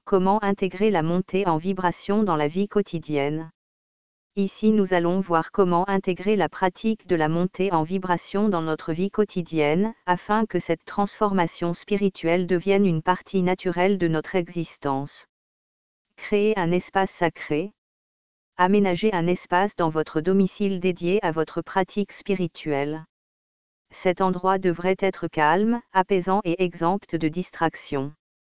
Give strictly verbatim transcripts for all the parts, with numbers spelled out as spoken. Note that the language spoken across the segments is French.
Comment intégrer la montée en vibration dans la vie quotidienne? Ici nous allons voir comment intégrer la pratique de la montée en vibration dans notre vie quotidienne, afin que cette transformation spirituelle devienne une partie naturelle de notre existence. Créer un espace sacré. Aménager un espace dans votre domicile dédié à votre pratique spirituelle. Cet endroit devrait être calme, apaisant et exempt de distractions.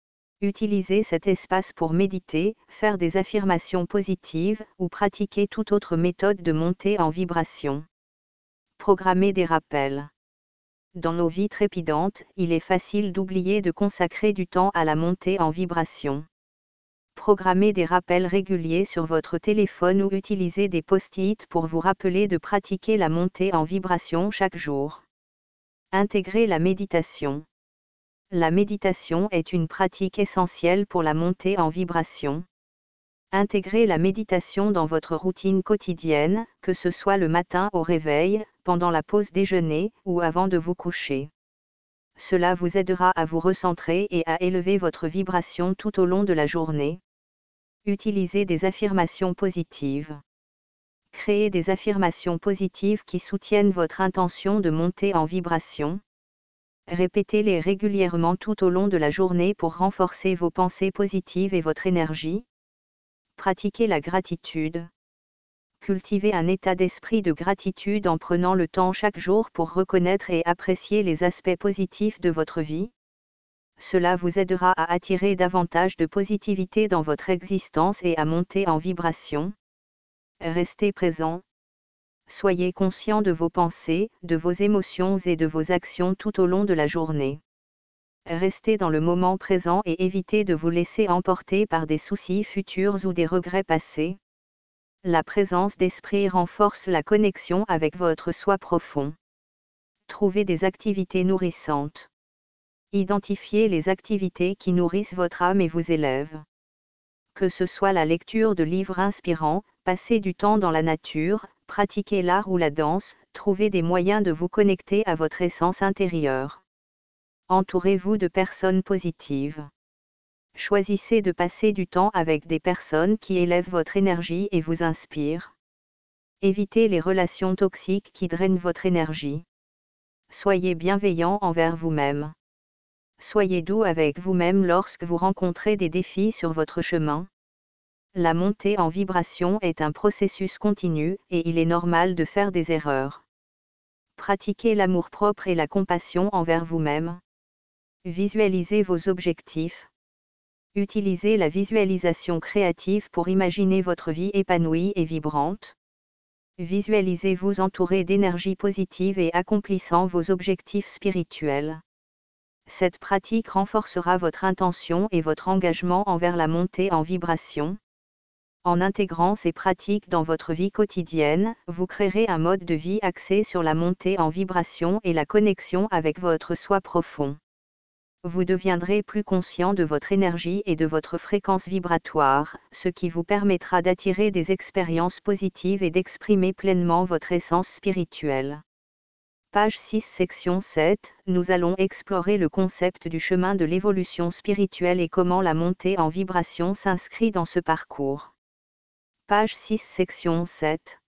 Utilisez cet espace pour méditer, faire des affirmations positives, ou pratiquer toute autre méthode de montée en vibration. Programmer des rappels. Dans nos vies trépidantes, il est facile d'oublier de consacrer du temps à la montée en vibration. Programmez des rappels réguliers sur votre téléphone ou utilisez des post-it pour vous rappeler de pratiquer la montée en vibration chaque jour. Intégrer la méditation. La méditation est une pratique essentielle pour la montée en vibration. Intégrez la méditation dans votre routine quotidienne, que ce soit le matin au réveil, pendant la pause déjeuner, ou avant de vous coucher. Cela vous aidera à vous recentrer et à élever votre vibration tout au long de la journée. Utilisez des affirmations positives. Créez des affirmations positives qui soutiennent votre intention de monter en vibration. Répétez-les régulièrement tout au long de la journée pour renforcer vos pensées positives et votre énergie. Pratiquez la gratitude. Cultivez un état d'esprit de gratitude en prenant le temps chaque jour pour reconnaître et apprécier les aspects positifs de votre vie. Cela vous aidera à attirer davantage de positivité dans votre existence et à monter en vibration. Restez présent. Soyez conscient de vos pensées, de vos émotions et de vos actions tout au long de la journée. Restez dans le moment présent et évitez de vous laisser emporter par des soucis futurs ou des regrets passés. La présence d'esprit renforce la connexion avec votre soi profond. Trouvez des activités nourrissantes. Identifiez les activités qui nourrissent votre âme et vous élèvent. Que ce soit la lecture de livres inspirants, passer du temps dans la nature, pratiquer l'art ou la danse, trouvez des moyens de vous connecter à votre essence intérieure. Entourez-vous de personnes positives. Choisissez de passer du temps avec des personnes qui élèvent votre énergie et vous inspirent. Évitez les relations toxiques qui drainent votre énergie. Soyez bienveillant envers vous-même. Soyez doux avec vous-même lorsque vous rencontrez des défis sur votre chemin. La montée en vibration est un processus continu, et il est normal de faire des erreurs. Pratiquez l'amour-propre et la compassion envers vous-même. Visualisez vos objectifs. Utilisez la visualisation créative pour imaginer votre vie épanouie et vibrante. Visualisez-vous entouré d'énergie positive et accomplissant vos objectifs spirituels. Cette pratique renforcera votre intention et votre engagement envers la montée en vibration. En intégrant ces pratiques dans votre vie quotidienne, vous créerez un mode de vie axé sur la montée en vibration et la connexion avec votre soi profond. Vous deviendrez plus conscient de votre énergie et de votre fréquence vibratoire, ce qui vous permettra d'attirer des expériences positives et d'exprimer pleinement votre essence spirituelle. Page six section sept, nous allons explorer le concept du chemin de l'évolution spirituelle et comment la montée en vibration s'inscrit dans ce parcours. Page six section sept.